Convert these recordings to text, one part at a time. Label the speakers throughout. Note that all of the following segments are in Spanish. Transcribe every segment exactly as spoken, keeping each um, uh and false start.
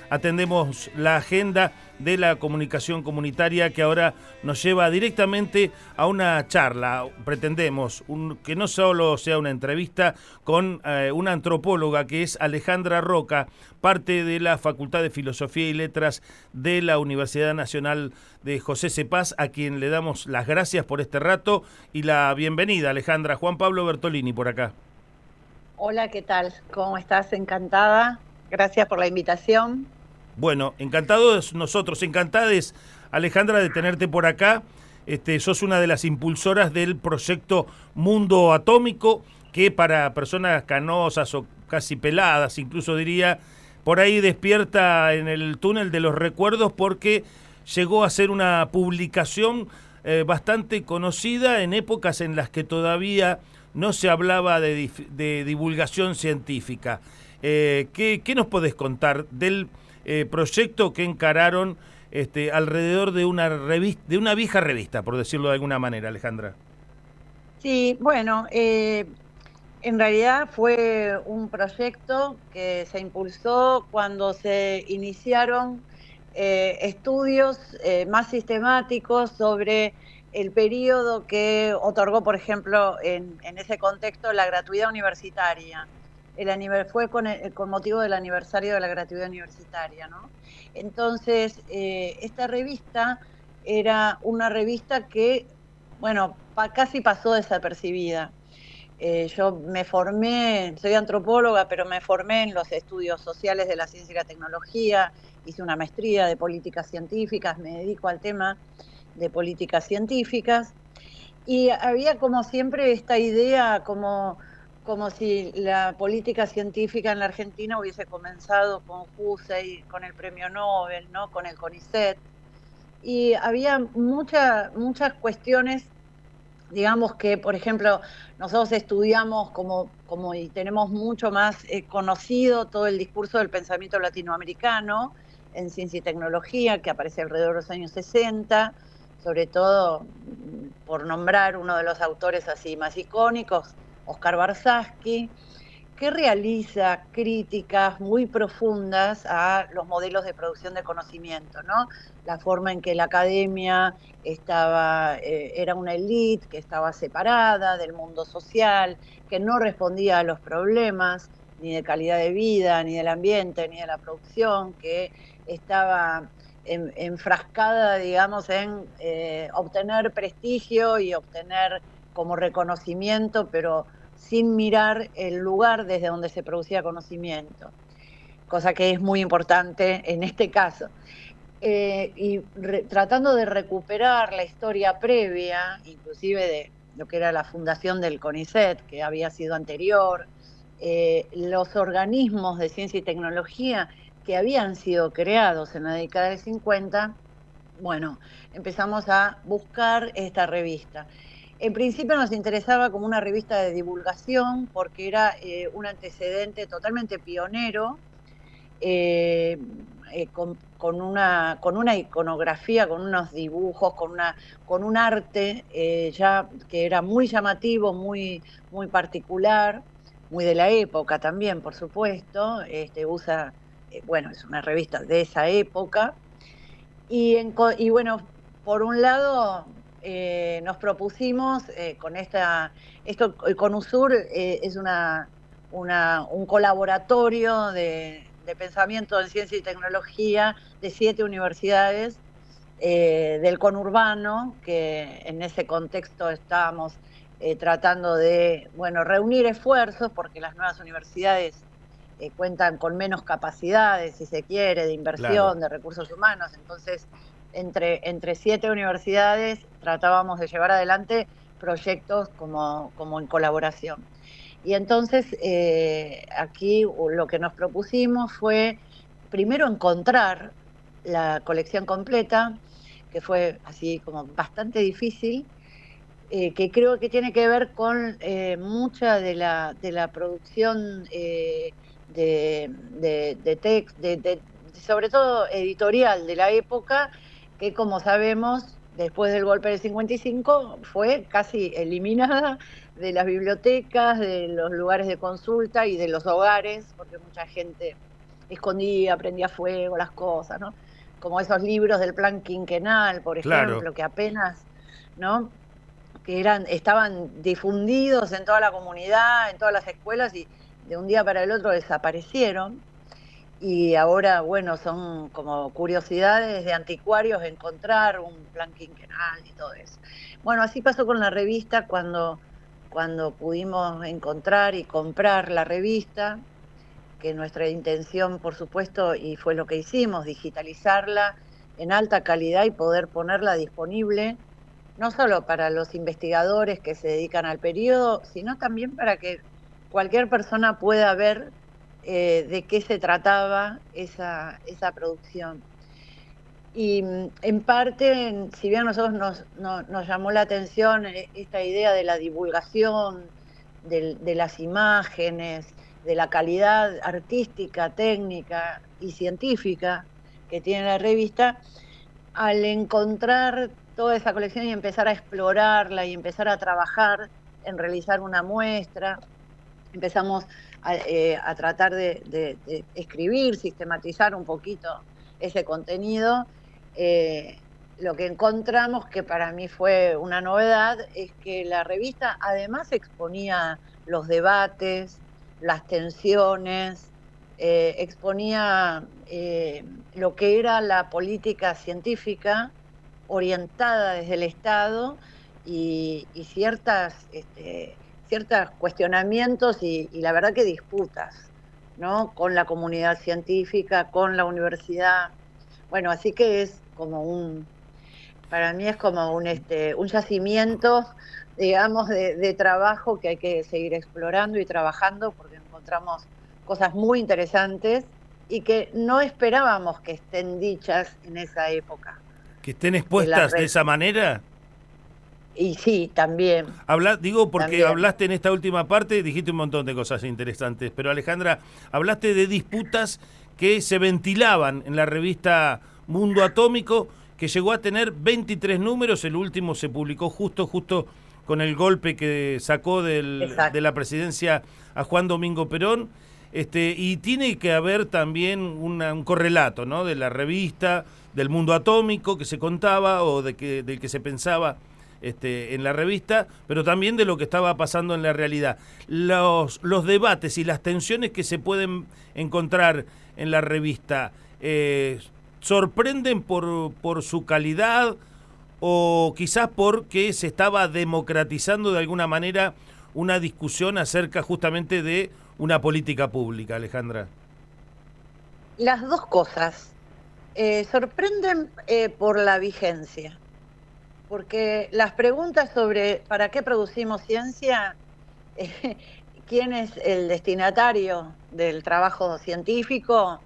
Speaker 1: atendemos la agenda de la comunicación comunitaria que ahora nos lleva directamente a una charla. Pretendemos un, que no solo sea una entrevista con eh, una antropóloga que es Alejandra Roca, parte de la Facultad de Filosofía y Letras de la Universidad Nacional de José Cepaz, a quien le damos las gracias por este rato y la bienvenida. Alejandra, Juan Pablo Bertolini por acá.
Speaker 2: Hola, ¿qué tal? ¿Cómo estás? Encantada. Gracias por la invitación.
Speaker 1: Bueno, encantados nosotros, encantades, Alejandra, de tenerte por acá. Este, sos una de las impulsoras del proyecto Mundo Atómico, que para personas canosas o casi peladas, incluso diría, por ahí despierta en el túnel de los recuerdos porque llegó a ser una publicación eh, bastante conocida en épocas en las que todavía no se hablaba de, de divulgación científica. Eh, ¿qué, ¿Qué nos podés contar del eh, proyecto que encararon este, alrededor de una revista, de una vieja revista, por decirlo de alguna manera, Alejandra?
Speaker 2: Sí, bueno, eh, en realidad fue un proyecto que se impulsó cuando se iniciaron eh, estudios eh, más sistemáticos sobre el periodo que otorgó, por ejemplo, en, en ese contexto, la gratuidad universitaria. El aniver, fue con, el, con motivo del aniversario de la gratuidad universitaria, ¿no? Entonces, eh, esta revista era una revista que, bueno, pa, casi pasó desapercibida. Eh, yo me formé, soy antropóloga, pero me formé en los estudios sociales de la ciencia y la tecnología, hice una maestría de políticas científicas, me dedico al tema de políticas científicas, y había como siempre esta idea como, como si la política científica en la Argentina hubiese comenzado con Hussey, con el premio Nobel, ¿no? Con el CONICET, y había mucha, muchas cuestiones, digamos que, por ejemplo, nosotros estudiamos como, como y tenemos mucho más eh, conocido todo el discurso del pensamiento latinoamericano en ciencia y tecnología, que aparece alrededor de los años sesenta, sobre todo por nombrar uno de los autores así más icónicos, Oscar Barsasky, que realiza críticas muy profundas a los modelos de producción de conocimiento, ¿no? La forma en que la academia estaba, eh, era una élite que estaba separada del mundo social, que no respondía a los problemas ni de calidad de vida, ni del ambiente, ni de la producción, que estaba en, enfrascada, digamos, en eh, obtener prestigio y obtener como reconocimiento, pero sin mirar el lugar desde donde se producía conocimiento, cosa que es muy importante en este caso. Eh, y re, tratando de recuperar la historia previa, inclusive de lo que era la fundación del CONICET, que había sido anterior, eh, los organismos de ciencia y tecnología que habían sido creados en la década del cincuenta, bueno, empezamos a buscar esta revista. En principio nos interesaba como una revista de divulgación porque era eh, un antecedente totalmente pionero, eh, eh, con, con, una, con una iconografía, con unos dibujos, con, una, con un arte eh, ya que era muy llamativo, muy, muy particular, muy de la época también, por supuesto. Este, usa, eh, bueno, es una revista de esa época. Y, en, y bueno, por un lado, eh, nos propusimos eh, con esta, esto, con USUR eh, es una, una, un colaboratorio de, de pensamiento en ciencia y tecnología de siete universidades eh, del conurbano, que en ese contexto estábamos eh, tratando de, bueno, reunir esfuerzos porque las nuevas universidades Eh, cuentan con menos capacidades, si se quiere, de inversión,
Speaker 1: Claro.
Speaker 2: de recursos humanos. Entonces, entre, entre siete universidades tratábamos de llevar adelante proyectos como, como en colaboración. Y entonces, eh, aquí lo que nos propusimos fue, primero, encontrar la colección completa, que fue así como bastante difícil, eh, que creo que tiene que ver con eh, mucha de la, de la producción eh, de, de, de text, de, de, sobre todo editorial de la época, que como sabemos, después del golpe del cincuenta y cinco, fue casi eliminada de las bibliotecas, de los lugares de consulta y de los hogares, porque mucha gente escondía, prendía fuego las cosas, ¿no? Como esos libros del plan quinquenal, por ejemplo,
Speaker 1: Claro.
Speaker 2: que apenas, ¿no? Que eran, estaban difundidos en toda la comunidad, en todas las escuelas, y de un día para el otro desaparecieron. Y ahora, bueno, son como curiosidades de anticuarios encontrar un plan quinquenal y todo eso. Bueno, así pasó con la revista cuando, cuando pudimos encontrar y comprar la revista, que nuestra intención, por supuesto, y fue lo que hicimos, digitalizarla en alta calidad y poder ponerla disponible, no solo para los investigadores que se dedican al periodo, sino también para que cualquier persona pueda ver eh, de qué se trataba esa, esa producción. Y mm, en parte, si bien a nosotros nos, no, nos llamó la atención eh, esta idea de la divulgación, de, de las imágenes, de la calidad artística, técnica y científica que tiene la revista, al encontrar toda esa colección y empezar a explorarla y empezar a trabajar en realizar una muestra, empezamos a, eh, a tratar de, de, de escribir, sistematizar un poquito ese contenido. Eh, lo que encontramos, que para mí fue una novedad, es que la revista además exponía los debates, las tensiones, eh, exponía eh, lo que era la política científica orientada desde el Estado y, y ciertas, este, ciertos cuestionamientos y, y la verdad que disputas, ¿no? Con la comunidad científica, con la universidad. Bueno, así que es como un, para mí es como un, este, un yacimiento, digamos, de, de trabajo que hay que seguir explorando y trabajando porque encontramos cosas muy interesantes y que no esperábamos que estén dichas en esa época.
Speaker 1: Que estén
Speaker 2: De la
Speaker 1: expuestas de
Speaker 2: red.
Speaker 1: esa manera.
Speaker 2: Y sí, también,
Speaker 1: Habla, digo porque
Speaker 2: también.
Speaker 1: hablaste en esta última parte, dijiste un montón de cosas interesantes, pero Alejandra, hablaste de disputas que se ventilaban en la revista Mundo Atómico, que llegó a tener veintitrés números, el último se publicó justo, justo con el golpe que sacó del, de
Speaker 2: Exacto.
Speaker 1: la presidencia a Juan Domingo Perón, este, y tiene que haber también una, un correlato, ¿no? De la revista, del Mundo Atómico que se contaba o de que, del que se pensaba Este, en la revista, pero también de lo que estaba pasando en la realidad. Los, los debates y las tensiones que se pueden encontrar en la revista, eh, ¿sorprenden por, por su calidad o quizás porque se estaba democratizando de alguna manera una discusión acerca justamente de una política pública, Alejandra?
Speaker 2: Las dos cosas. Eh, sorprenden eh, por la vigencia. Porque las preguntas sobre ¿para qué producimos ciencia? Eh, ¿Quién es el destinatario del trabajo científico?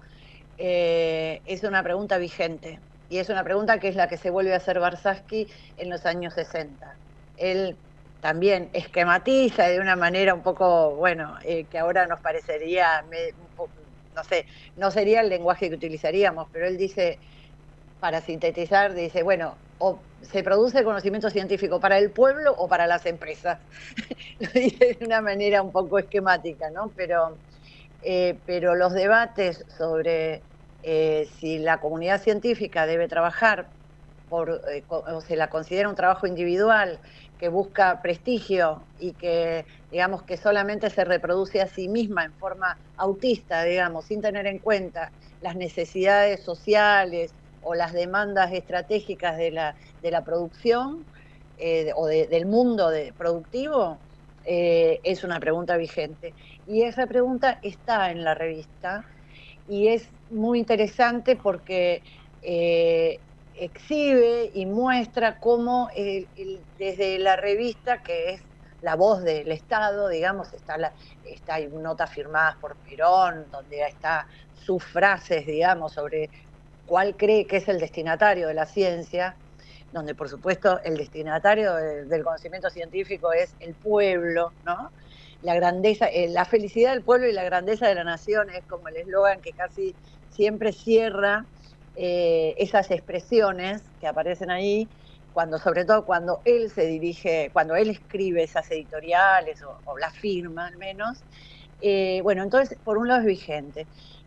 Speaker 2: Eh, es una pregunta vigente. Y es una pregunta que es la que se vuelve a hacer Warshawski en los años sesenta. Él también esquematiza de una manera un poco, bueno, eh, que ahora nos parecería, me, un poco, no sé, no sería el lenguaje que utilizaríamos, pero él dice, para sintetizar, dice, bueno, o se produce conocimiento científico para el pueblo o para las empresas. Lo dice de una manera un poco esquemática, ¿no? Pero, eh, pero los debates sobre eh, si la comunidad científica debe trabajar por, eh, o se la considera un trabajo individual que busca prestigio y que, digamos, que solamente se reproduce a sí misma en forma autista, digamos, sin tener en cuenta las necesidades sociales o las demandas estratégicas de la, de la producción eh, o de, del mundo de, productivo, eh, es una pregunta vigente. Y esa pregunta está en la revista y es muy interesante porque eh, exhibe y muestra cómo el, el, desde la revista, que es la voz del Estado, digamos, está, la, está hay notas firmadas por Perón, donde está sus frases, digamos, sobre cuál cree que es el destinatario de la ciencia, donde por supuesto el destinatario de, del conocimiento científico es el pueblo, ¿no? La grandeza, eh, la felicidad del pueblo y la grandeza de la nación es como el eslogan que casi siempre cierra eh, esas expresiones que aparecen ahí, cuando, sobre todo cuando él se dirige, cuando él escribe esas editoriales o, o las firma al menos. Eh, bueno, entonces por un lado es vigente.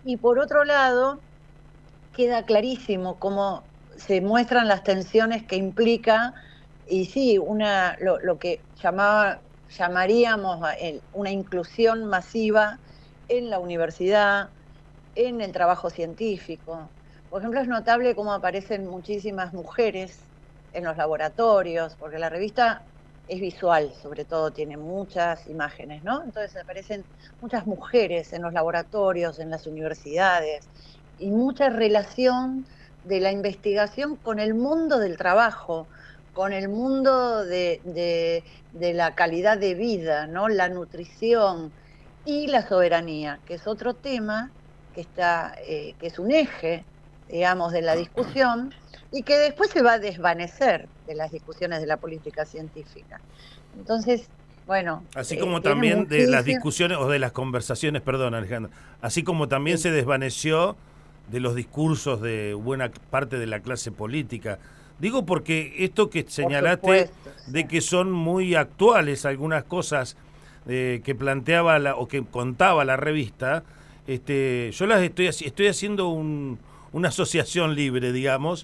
Speaker 2: Y por otro lado, queda clarísimo cómo se muestran las tensiones que implica, y sí, una, lo, lo que llamaba, llamaríamos a el- una inclusión masiva en la universidad, en el trabajo científico. Por ejemplo, es notable cómo aparecen muchísimas mujeres en los laboratorios, porque la revista es visual, sobre todo tiene muchas imágenes, ¿no? Entonces aparecen muchas mujeres en los laboratorios, en las universidades, y mucha relación de la investigación con el mundo del trabajo, con el mundo de, de, de la calidad de vida, ¿no? La nutrición y la soberanía, que es otro tema que, está, eh, que es un eje, digamos, de la discusión y que después se va a desvanecer de las discusiones de la política científica. Entonces, bueno,
Speaker 1: Así
Speaker 2: eh,
Speaker 1: como
Speaker 2: tiene
Speaker 1: también de las
Speaker 2: muchísimo...
Speaker 1: discusiones o de las conversaciones, perdón Alejandro, así como también
Speaker 2: Sí,
Speaker 1: se desvaneció de los discursos de buena parte de la clase política. Digo porque esto que
Speaker 2: por
Speaker 1: señalaste
Speaker 2: supuesto, sí.
Speaker 1: de que son muy actuales algunas cosas eh, que planteaba la, o que contaba la revista, este, yo las estoy, estoy haciendo un, una asociación libre, digamos,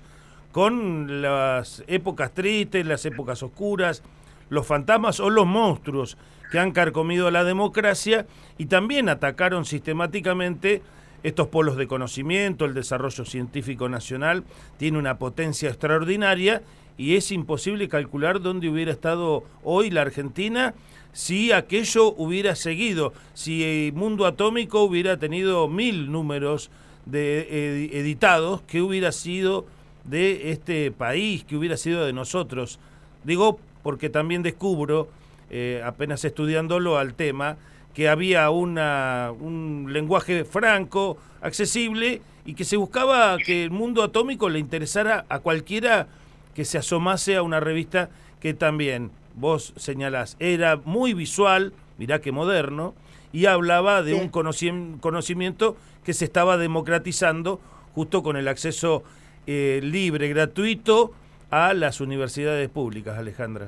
Speaker 1: con las épocas tristes, las épocas oscuras, los fantasmas o los monstruos que han carcomido la democracia y también atacaron sistemáticamente estos polos de conocimiento. El desarrollo científico nacional tiene una potencia extraordinaria y es imposible calcular dónde hubiera estado hoy la Argentina si aquello hubiera seguido, si el Mundo Atómico hubiera tenido mil números de, ed, editados, que hubiera sido de este país, que hubiera sido de nosotros. Digo, porque también descubro, eh, apenas estudiándolo al tema, que había una, un lenguaje franco, accesible, y que se buscaba que el mundo atómico le interesara a cualquiera que se asomase a una revista que también, vos señalás, era muy visual, mirá que moderno, y hablaba de un
Speaker 2: Sí.
Speaker 1: conocimiento que se estaba democratizando justo con el acceso eh, libre, gratuito a las universidades públicas, Alejandra.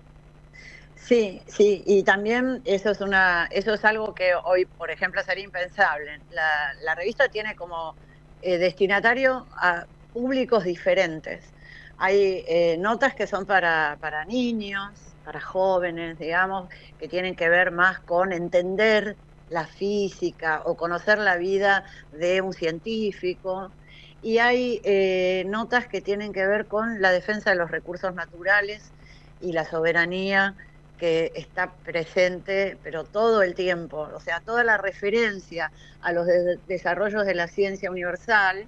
Speaker 2: Sí, sí, y también eso es una, eso es algo que hoy, por ejemplo, sería impensable. La, la revista tiene como eh, destinatario a públicos diferentes. Hay eh, notas que son para, para niños, para jóvenes, digamos, que tienen que ver más con entender la física o conocer la vida de un científico. Y hay eh, notas que tienen que ver con la defensa de los recursos naturales y la soberanía que está presente, pero todo el tiempo, o sea, toda la referencia a los de desarrollos de la ciencia universal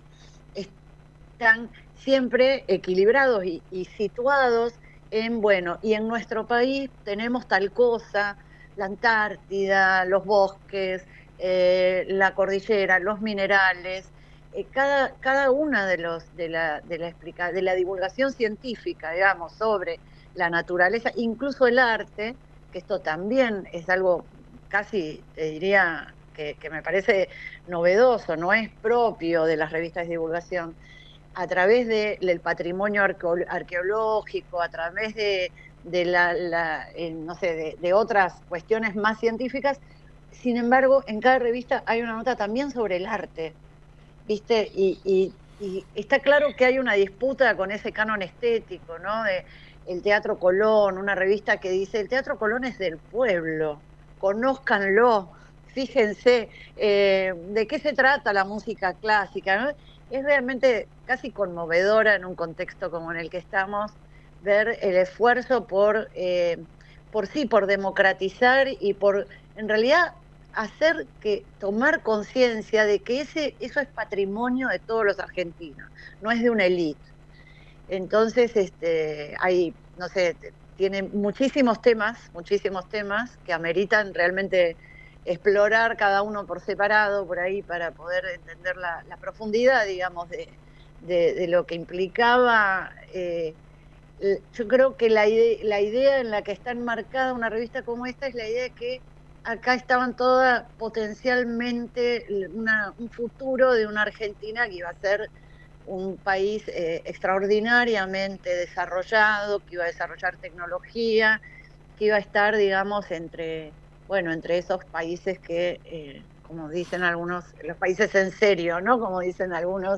Speaker 2: están siempre equilibrados y, y situados en, bueno, y en nuestro país tenemos tal cosa, la Antártida, los bosques, eh, la cordillera, los minerales, eh, cada, cada una de, los, de, la, de, la explica, de la divulgación científica, digamos, sobre la naturaleza, incluso el arte, que esto también es algo casi, te diría, que, que me parece novedoso, no es propio de las revistas de divulgación, a través de, del patrimonio arqueo, arqueológico, a través de, de la, la eh, no sé, de, de otras cuestiones más científicas. Sin embargo, en cada revista hay una nota también sobre el arte, ¿viste? Y, y, y está claro que hay una disputa con ese canon estético, ¿no? De el Teatro Colón, una revista que dice, el Teatro Colón es del pueblo, conózcanlo, fíjense, eh, de qué se trata la música clásica, ¿no? Es realmente casi conmovedora en un contexto como en el que estamos, ver el esfuerzo por, eh, por sí, por democratizar y por, en realidad, hacer que tomar conciencia de que ese eso es patrimonio de todos los argentinos, no es de una élite. Entonces, este, hay, no sé, tiene muchísimos temas, muchísimos temas que ameritan realmente explorar cada uno por separado por ahí para poder entender la, la profundidad, digamos, de, de, de lo que implicaba. Eh, yo creo que la, ide la idea en la que está enmarcada una revista como esta es la idea de que acá estaban todas potencialmente una, un futuro de una Argentina que iba a ser un país eh, extraordinariamente desarrollado, que iba a desarrollar tecnología, que iba a estar, digamos, entre, bueno, entre esos países que, eh, como dicen algunos, los países en serio, ¿no? Como dicen algunos,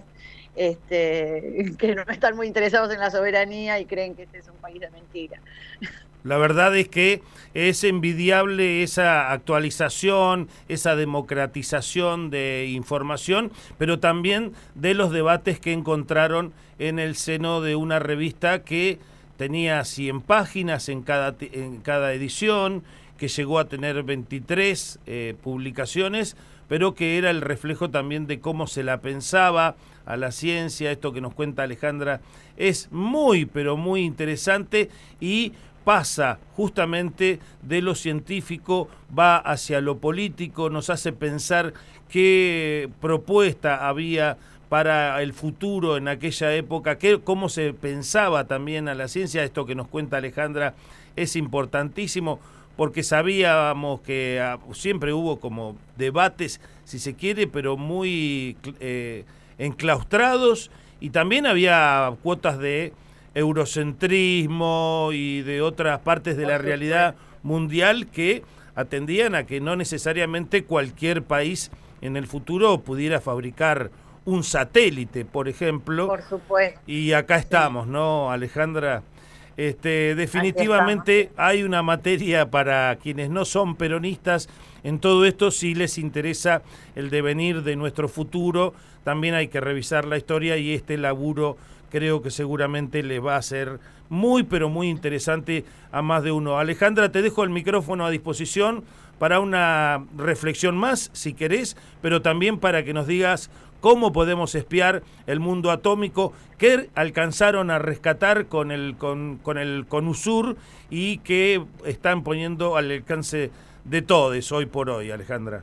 Speaker 2: este, que no están muy interesados en la soberanía y creen que este es un país de mentira.
Speaker 1: La verdad es que es envidiable esa actualización, esa democratización de información, pero también de los debates que encontraron en el seno de una revista que tenía cien páginas en cada, en cada edición, que llegó a tener veintitrés eh, publicaciones, pero que era el reflejo también de cómo se la pensaba a la ciencia. Esto que nos cuenta Alejandra es muy, pero muy interesante y pasa justamente de lo científico, va hacia lo político, nos hace pensar qué propuesta había para el futuro en aquella época, qué, cómo se pensaba también a la ciencia. Esto que nos cuenta Alejandra es importantísimo, porque sabíamos que uh, siempre hubo como debates, si se quiere, pero muy eh, enclaustrados, y también había cuotas de eurocentrismo y de otras partes de la realidad mundial que atendían a que no necesariamente cualquier país en el futuro pudiera fabricar un satélite, por ejemplo.
Speaker 2: Por supuesto.
Speaker 1: Y acá estamos, sí. ¿No, Alejandra? Este, definitivamente hay una materia para quienes no son peronistas en todo esto. Si les interesa el devenir de nuestro futuro, también hay que revisar la historia, y este laburo creo que seguramente les va a ser muy, pero muy interesante a más de uno. Alejandra, te dejo el micrófono a disposición para una reflexión más, si querés, pero también para que nos digas cómo podemos espiar el mundo atómico, qué alcanzaron a rescatar con el con, con el CONUSUR y que están poniendo al alcance de todos hoy por hoy, Alejandra.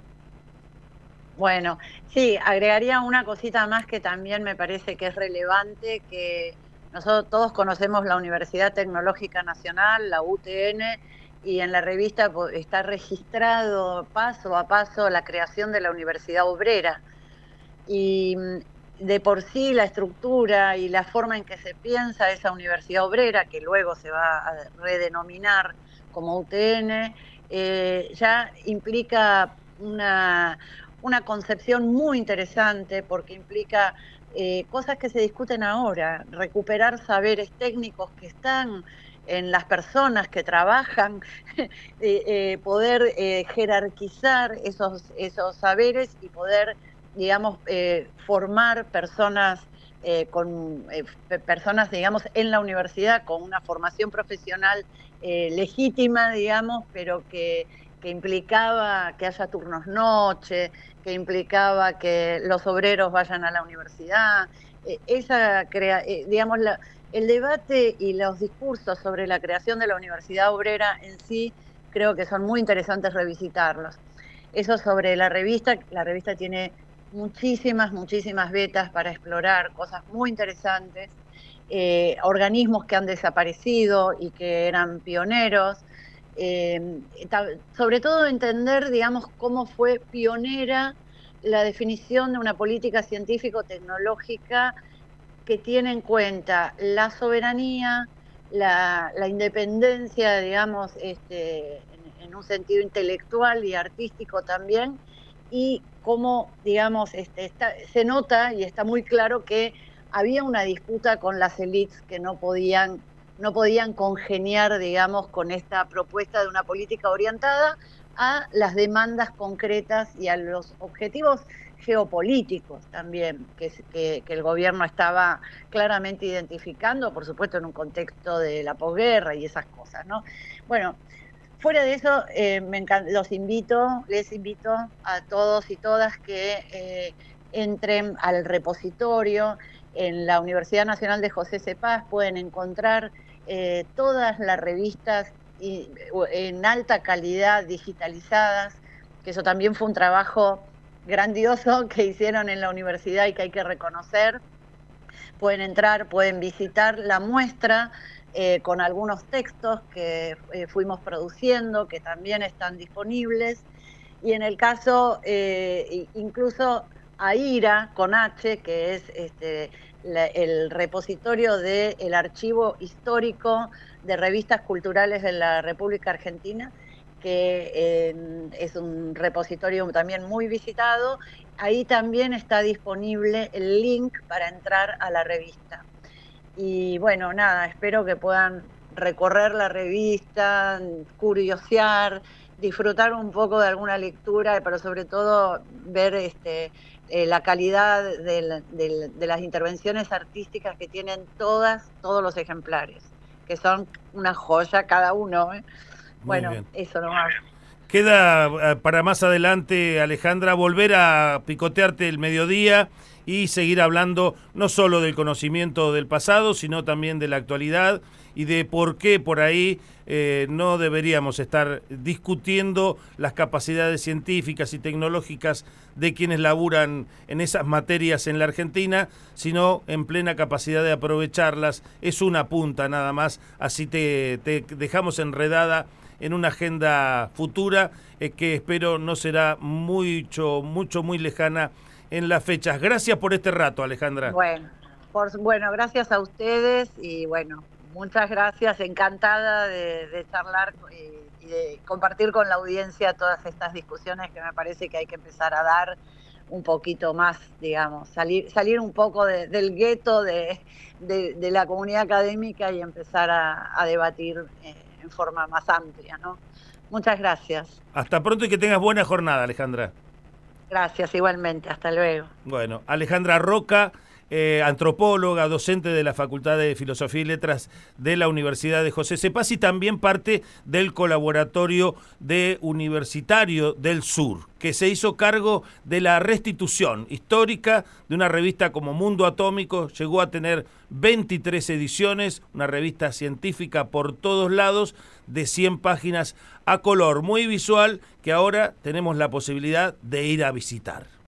Speaker 2: Bueno, sí, agregaría una cosita más que también me parece que es relevante, que nosotros todos conocemos la Universidad Tecnológica Nacional, la U T N, y en la revista está registrado paso a paso la creación de la Universidad Obrera. Y de por sí la estructura y la forma en que se piensa esa Universidad Obrera, que luego se va a redenominar como U T N, eh, ya implica una... una concepción muy interesante, porque implica eh, cosas que se discuten ahora, recuperar saberes técnicos que están en las personas que trabajan, eh, eh, poder eh, jerarquizar esos, esos saberes y poder, digamos, eh, formar personas, eh, con eh, personas, digamos, en la universidad con una formación profesional eh, legítima, digamos, pero que que implicaba que haya turnos noche, que implicaba que los obreros vayan a la universidad. Eh, esa crea, eh, digamos, la, el debate y los discursos sobre la creación de la Universidad Obrera en sí creo que son muy interesantes revisitarlos. Eso sobre la revista, la revista tiene muchísimas, muchísimas vetas para explorar cosas muy interesantes, eh, organismos que han desaparecido y que eran pioneros. Eh, sobre todo entender, digamos, cómo fue pionera la definición de una política científico-tecnológica que tiene en cuenta la soberanía, la, la independencia, digamos, este, en, en un sentido intelectual y artístico también, y cómo, digamos, este, está, se nota y está muy claro que había una disputa con las élites que no podían no podían congeniar, digamos, con esta propuesta de una política orientada a las demandas concretas y a los objetivos geopolíticos también, que, que, que el gobierno estaba claramente identificando, por supuesto en un contexto de la posguerra y esas cosas, ¿no? Bueno, fuera de eso, eh, me los invito, les invito a todos y todas que eh, entren al repositorio. En la Universidad Nacional de José C. Paz pueden encontrar Eh, todas las revistas y, en alta calidad digitalizadas, que eso también fue un trabajo grandioso que hicieron en la universidad y que hay que reconocer. Pueden entrar, pueden visitar la muestra eh, con algunos textos que eh, fuimos produciendo, que también están disponibles, y en el caso eh, incluso AIRA con H, que es este, la, el repositorio del archivo histórico de revistas culturales de la República Argentina, que eh, es un repositorio también muy visitado. Ahí también está disponible el link para entrar a la revista. Y bueno, nada, espero que puedan recorrer la revista, curiosear, disfrutar un poco de alguna lectura, pero sobre todo ver este, eh, la calidad de, de, de las intervenciones artísticas que tienen todas, todos los ejemplares, que son una joya cada uno, ¿eh?
Speaker 1: Muy
Speaker 2: Bueno,
Speaker 1: bien.
Speaker 2: eso nomás.
Speaker 1: Queda para más adelante, Alejandra, volver a picotearte el mediodía y seguir hablando no solo del conocimiento del pasado, sino también de la actualidad y de por qué por ahí eh, no deberíamos estar discutiendo las capacidades científicas y tecnológicas de quienes laburan en esas materias en la Argentina, sino en plena capacidad de aprovecharlas. Es una punta nada más, así te, te dejamos enredada en una agenda futura eh, que espero no será mucho, mucho, muy lejana en las fechas. Gracias por este rato, Alejandra.
Speaker 2: Bueno, por, bueno, gracias a ustedes y bueno, muchas gracias, encantada de, de charlar y, y de compartir con la audiencia todas estas discusiones que me parece que hay que empezar a dar un poquito más, digamos, salir, salir un poco de, del gueto de, de, de la comunidad académica y empezar a, a debatir eh, en forma más amplia, ¿no? Muchas gracias.
Speaker 1: Hasta pronto y que tengas buena jornada, Alejandra.
Speaker 2: Gracias, igualmente. Hasta luego.
Speaker 1: Bueno, Alejandra Roca, eh, antropóloga, docente de la Facultad de Filosofía y Letras de la Universidad de José Cepaz y también parte del colaboratorio de Universitario del Sur, que se hizo cargo de la restitución histórica de una revista como Mundo Atómico. Llegó a tener veintitrés ediciones, una revista científica por todos lados, de cien páginas a color, muy visual, que ahora tenemos la posibilidad de ir a visitar.